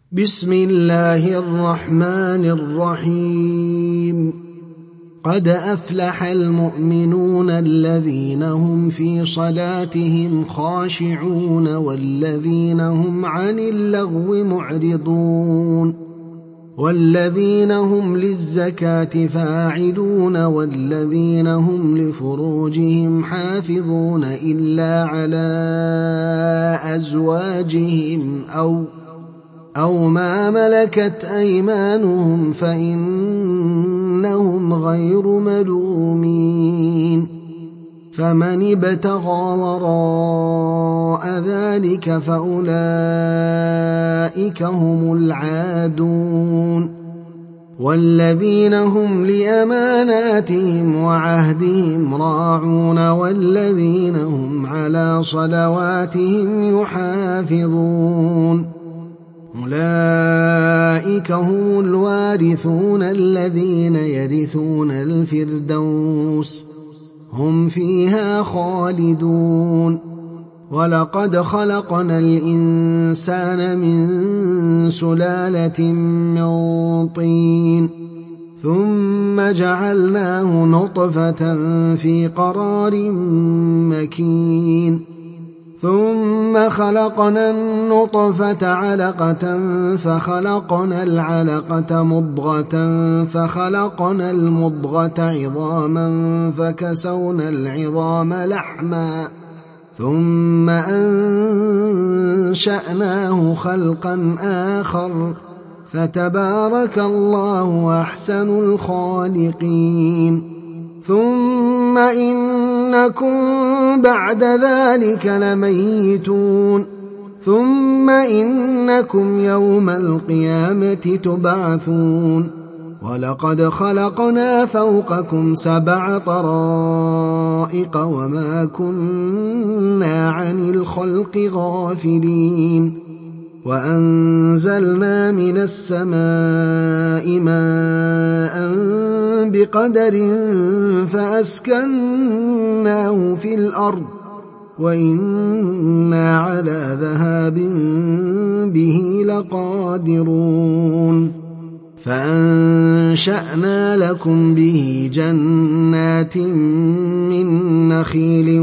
بسم الله الرحمن الرحيم. قد أفلح المؤمنون الذين هم في صلاتهم خاشعون والذين هم عن اللغو معرضون والذين هم للزكاة فاعلون والذين هم لفروجهم حافظون إلا على أزواجهم أو ما ملكت أيمانهم فإنهم غير ملومين. فمن ابتغى وراء ذلك فأولئك هم العادون. والذين هم لأماناتهم وعهدهم راعون والذين هم على صلواتهم يحافظون. أولئك هم الوارثون الذين يرثون الفردوس هم فيها خالدون. ولقد خلقنا الإنسان من سلالة من طين ثم جعلناه نطفة في قرار مكين ثم خلقنا النطفة علقة فخلقنا العلقة مضغة فخلقنا المضغة عظاما فكسونا العظام لحما ثم أنشأناه خلقا آخر فتبارك الله أحسن الخالقين. ثم إنكم بعد ذلك لميتون ثم إنكم يوم القيامة تبعثون. ولقد خلقنا فوقكم 7 طرائق وما كنا عن الخلق غافلين. وأنزلنا من السماء ماء بقدر فأسكناه في الأرض وإنا على ذهاب به لقادرون. فأنشأنا لكم به جنات من نخيل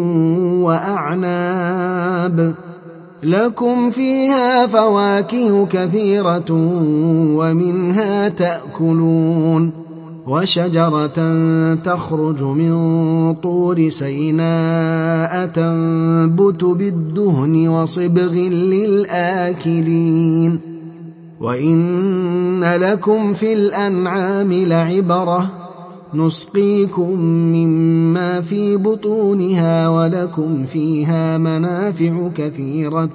وأعناب لكم فيها فواكه كثيرة ومنها تأكلون. وشجرة تخرج من طور سيناء تنبت بالدهن وصبغ للآكلين. وإن لكم في الأنعام لعبرة نسقيكم مما في بطونها ولكم فيها منافع كثيرة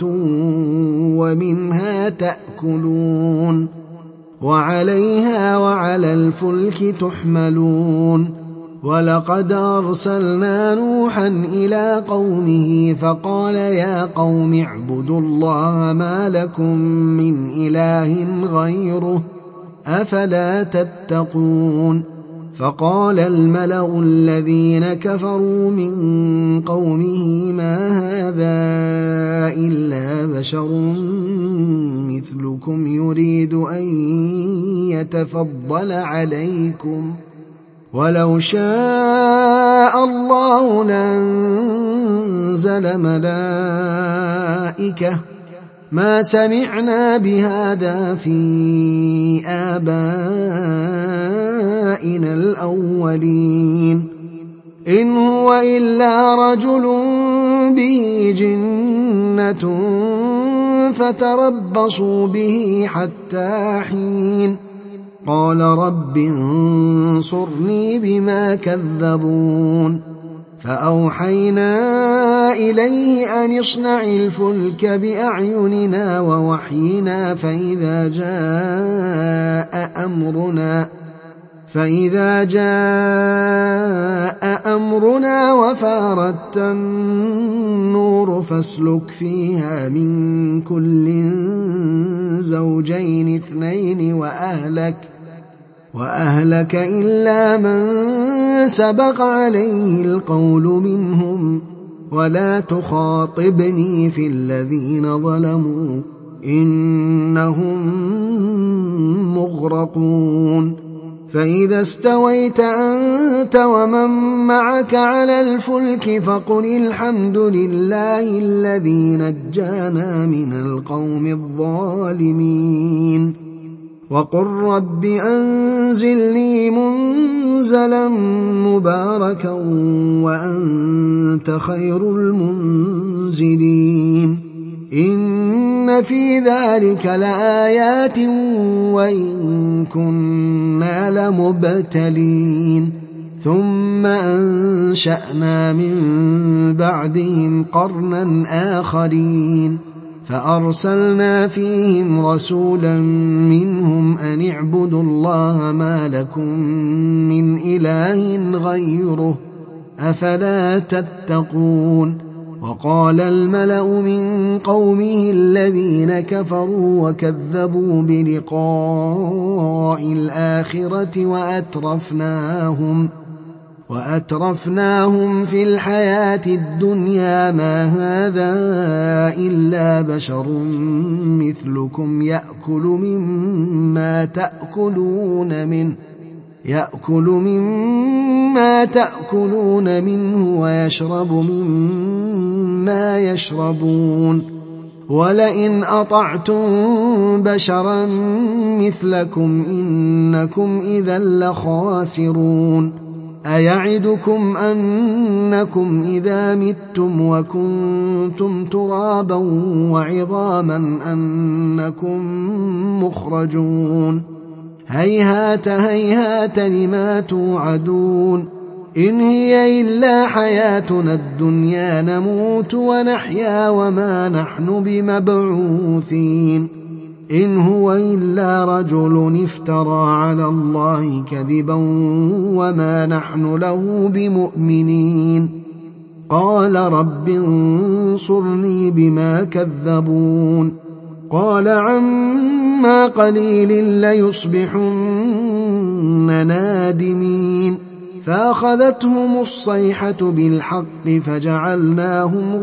ومنها تأكلون وعليها وعلى الفلك تحملون. ولقد أرسلنا نوحا إلى قومه فقال يا قوم اعبدوا الله ما لكم من إله غيره أفلا تتقون. فقال الملأ الذين كفروا من قومه ما هذا إلا بشر مثلكم يريد أن يتفضل عليكم ولو شاء الله لأنزل ملائكة ما سمعنا بهذا في آبائنا الأولين إن هو إلا رجل به جنة فتربصوا به حتى حين. قال رب انصرني بما كذبون. فأوحينا إليه أن اصنع الفلك بأعيننا ووحينا فإذا جاء أمرنا وفارت النور فاسلك فيها من كل زوجين 2 وأهلك إلا من سبق عليه القول منهم ولا تخاطبني في الذين ظلموا إنهم مغرقون فإذا استويت أنت ومن معك على الفلك فقل الحمد لله الذي نجانا من القوم الظالمين وقل رب أنزلني منزلا مباركا وأنت خير المنزلين إن في ذلك لآيات وإن كنا لمبتلين ثم أنشأنا من بعدهم قرنا آخرين فأرسلنا فيهم رسولا منهم أن اعبدوا الله ما لكم من إله غيره أفلا تتقون وقال الملأ من قومه الذين كفروا وكذبوا بلقاء الآخرة وأترفناهم في الحياة الدنيا ما هذا إلا بشر مثلكم يأكل مما تأكلون منه ويشرب مما يشربون ولئن أطعتم بشرا مثلكم إنكم إذا لخاسرون أيعدكم أنكم إذا متم وكنتم ترابا وعظاما أنكم مخرجون هيهات هيهات لما توعدون إن هي إلا حياتنا الدنيا نموت ونحيا وما نحن بمبعوثين إن هو إلا رجل افترى على الله كذبا وما نحن له بمؤمنين قال رب انصرني بما كذبون قال عما قليل ليصبحن نادمين فأخذتهم الصيحة بالحق فجعلناهم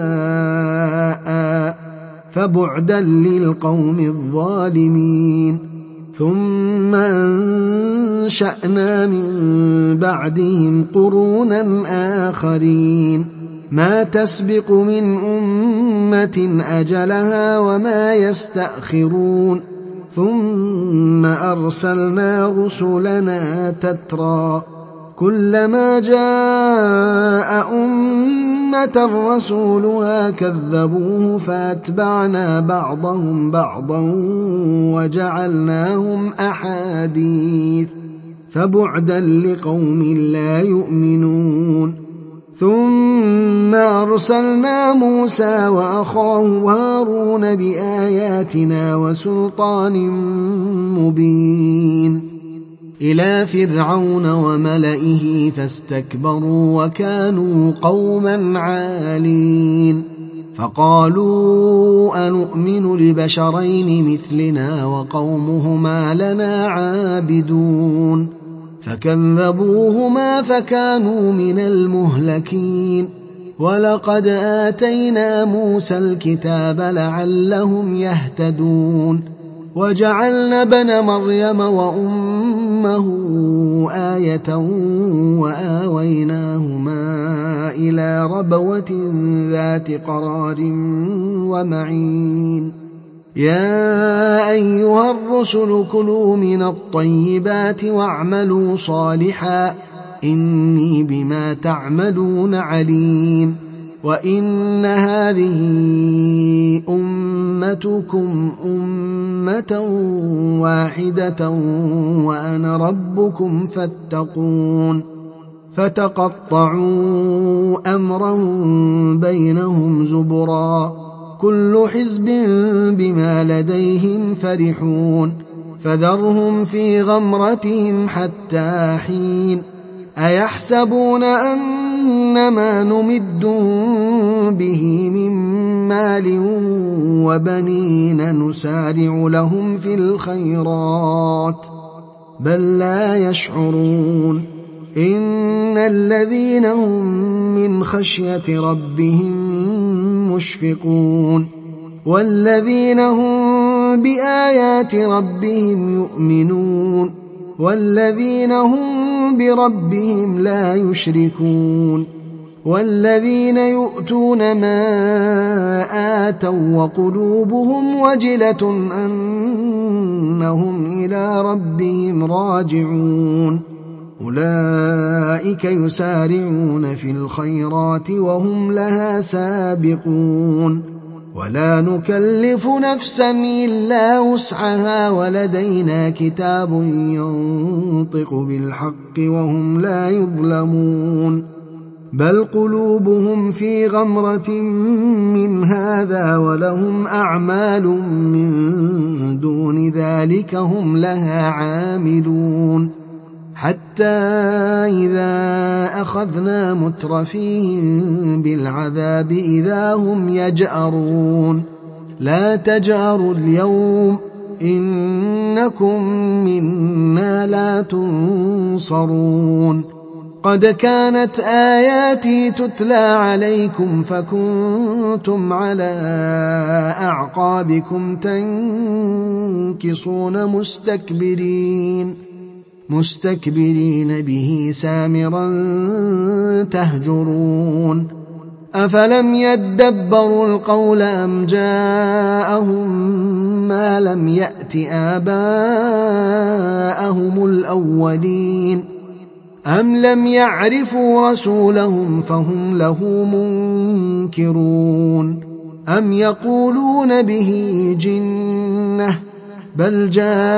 غثاء فبعدا للقوم الظالمين ثم أنشأنا من بعدهم قرونا آخرين ما تسبق من أمة أجلها وما يستأخرون ثم أرسلنا رسلنا تترى كلما جاء أمة رسولها كذبوه فأتبعنا بعضهم بعضا وجعلناهم أحاديث فبعدا لقوم لا يؤمنون ثم أرسلنا موسى وأخاه هارون بآياتنا وسلطان مبين إلى فرعون وملئه فاستكبروا وكانوا قوما عالين فقالوا أنؤمن لبشرين مثلنا وقومهما لنا عابدون فكذبوهما فكانوا من المهلكين ولقد آتينا موسى الكتاب لعلهم يهتدون وجعلنا ابن مريم وأمه آية وآويناهما إلى ربوة ذات قرار ومعين يا أيها الرسل كلوا من الطيبات واعملوا صالحا إني بما تعملون عليم وإن هذه أمتكم أمة واحدة وأنا ربكم فاتقون فتقطعوا أمرهم بينهم زبرا كل حزب بما لديهم فرحون فذرهم في غمرتهم حتى حين أيحسبون أنما نمدهم به من مال وبنين نسارع لهم في الخيرات بل لا يشعرون إن الذين هم من خشية ربهم مشفقون والذين هم بآيات ربهم يؤمنون والذين هم بربهم لا يشركون والذين يؤتون ما آتوا وقلوبهم وجلة أنهم إلى ربهم راجعون أولئك يسارعون في الخيرات وهم لها سابقون ولا نكلف نفسا إلا وسعها ولدينا كتاب ينطق بالحق وهم لا يظلمون بل قلوبهم في غمرة من هذا ولهم أعمال من دون ذلك هم لها عاملون حتى إذا أخذنا مترفيهم بالعذاب إذا هم يجأرون لا تجأروا اليوم إنكم منا لا تنصرون قد كانت آياتي تتلى عليكم فكنتم على أعقابكم تنكصون مستكبرين به سامرا تهجرون أفلم يدبروا القول أم جاءهم ما لم يأت آباءهم الأولين أم لم يعرفوا رسولهم فهم له منكرون أم يقولون به جنة بل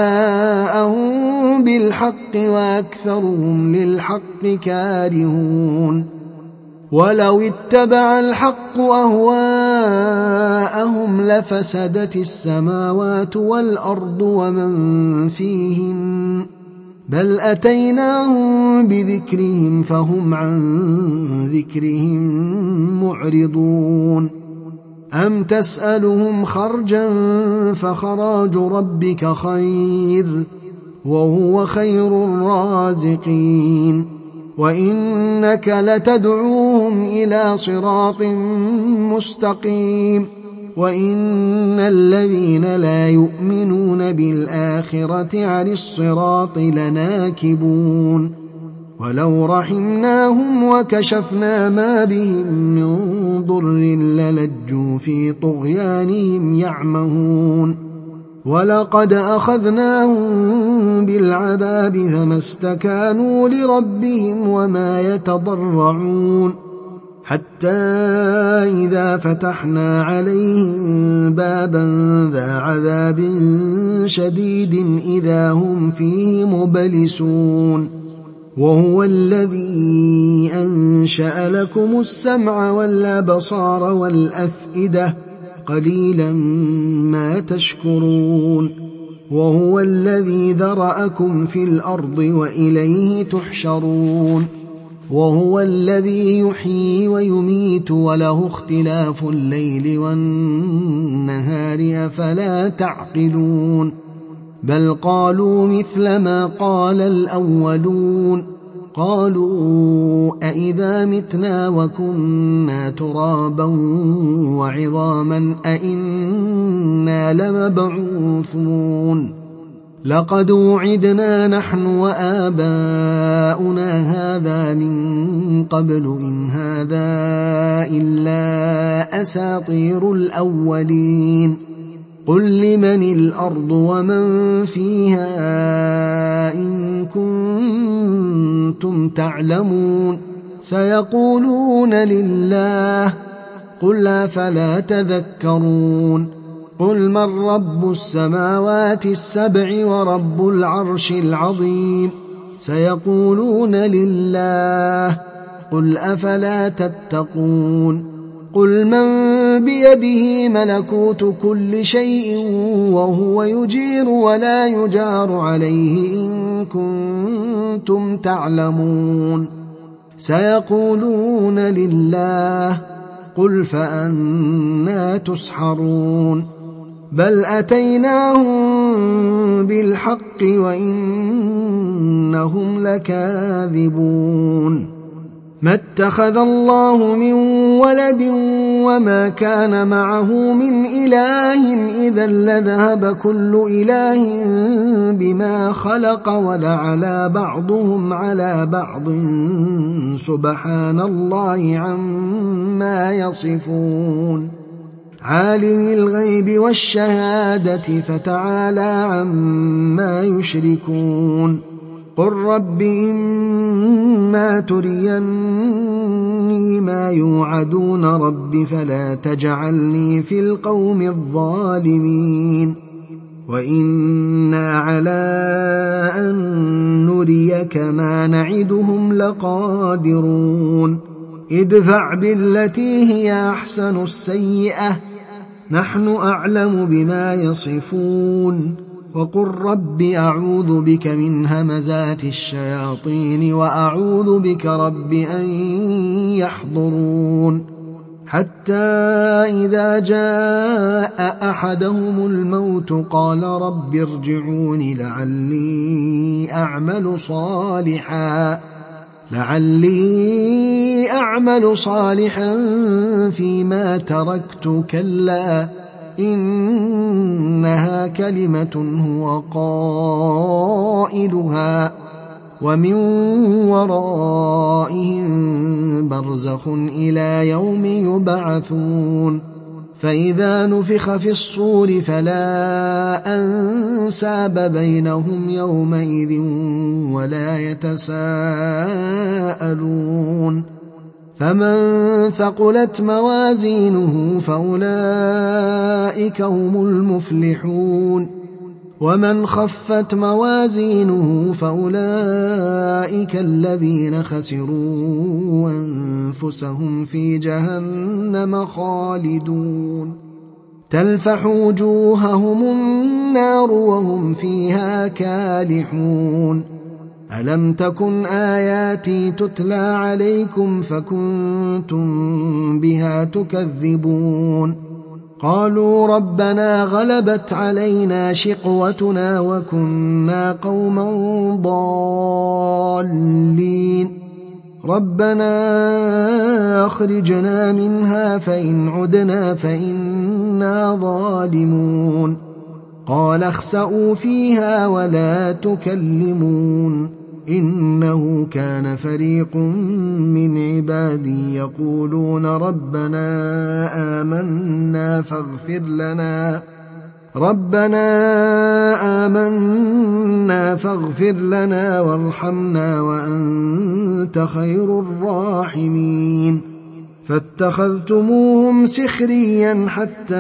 جاءهم بالحق وأكثرهم للحق كارهون ولو اتبع الحق أهواءهم لفسدت السماوات والأرض ومن فيهن بل أتيناهم بذكرهم فهم عن ذكرهم معرضون أم تسألهم خرجا فخراج ربك خير وهو خير الرازقين وإنك لتدعوهم إلى صراط مستقيم وإن الذين لا يؤمنون بالآخرة عن الصراط لناكبون ولو رحمناهم وكشفنا ما بهم من ضر للجوا في طغيانهم يعمهون ولقد أخذناهم بالعذاب فما استكانوا لربهم وما يتضرعون حتى إذا فتحنا عليهم بابا ذا عذاب شديد إذا هم فيه مبلسون وهو الذي أنشأ لكم السمع والأبصار والأفئدة قليلا ما تشكرون وهو الذي ذرأكم في الأرض وإليه تحشرون وهو الذي يحيي ويميت وله اختلاف الليل والنهار أفلا تعقلون بل قالوا مثل ما قال الأولون قالوا أئذا متنا وكنا ترابا وعظاما أئنا لمبعوثون لقد وعدنا نحن وآباؤنا هذا من قبل إن هذا إلا أساطير الأولين قل لمن الأرض ومن فيها إن كنتم تعلمون سيقولون لله قل أفلا تذكرون قل من رب السماوات السبع ورب العرش العظيم سيقولون لله قل أفلا تتقون قل من بيده ملكوت كل شيء وهو يجير ولا يجار عليه إن كنتم تعلمون سيقولون لله قل فأنا تسحرون بل أتيناهم بالحق وإنهم لكاذبون ما اتخذ الله من ولد وما كان معه من إله إذا لذهب كل إله بما خلق ولعلى بعضهم على بعض سبحان الله عما يصفون عالم الغيب والشهادة فتعالى عما يشركون قل رب إما تريني ما يوعدون رب فلا تجعلني في القوم الظالمين وإنا على أن نريك ما نعدهم لقادرون ادفع بالتي هي أحسن السيئة نحن أعلم بما يصفون وقل رب أعوذ بك من همزات الشياطين وأعوذ بك رب أن يحضرون حتى إذا جاء أحدهم الموت قال رب ارجعون لعلي أعمل صالحا فيما تركت كلا إنها كلمة هو قائلها ومن ورائهم برزخ إلى يوم يبعثون فإذا نفخ في الصور فلا أنساب بينهم يومئذ ولا يتساءلون فمن ثقلت موازينه فأولئك هم المفلحون ومن خفت موازينه فأولئك الذين خسروا أنفسهم في جهنم خالدون تلفح وجوههم النار وهم فيها كالحون ألم تكن آياتي تتلى عليكم فكنتم بها تكذبون قالوا ربنا غلبت علينا شقوتنا وكنا قوما ضالين ربنا أخرجنا منها فإن عدنا فإنا ظالمون قال اخسئوا فيها ولا تكلمون إنه كان فريق من عبادي يقولون ربنا آمنا فاغفر لنا وارحمنا وأنت خير الراحمين فاتخذتموهم سخريا حتى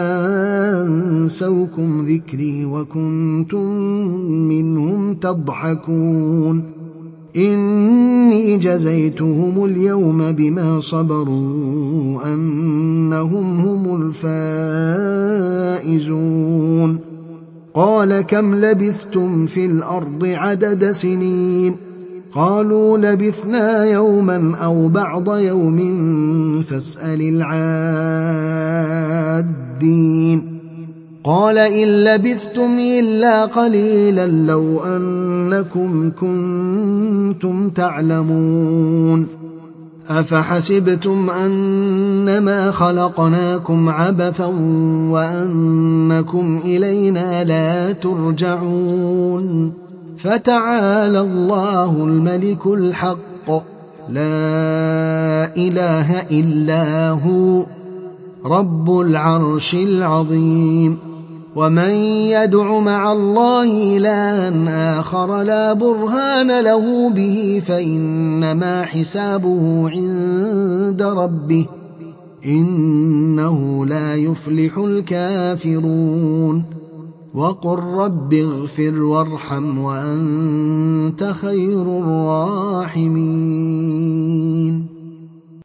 أنسوكم ذكري وكنتم منهم تضحكون إني جزيتهم اليوم بما صبروا أنهم هم الفائزون قال كم لبثتم في الأرض عدد سنين قالوا لبثنا يوما أو بعض يوم فاسأل العادين قال إن لبثتم إلا قليلا لو أنكم كنتم تعلمون أفحسبتم أنما خلقناكم عبثا وأنكم إلينا لا ترجعون فتعالى الله الملك الحق لا إله إلا هو رب العرش العظيم ومن يدع مع الله إلها آخر لا برهان له به فإنما حسابه عند ربه إنه لا يفلح الكافرون وقل رب اغفر وارحم وأنت خير الراحمين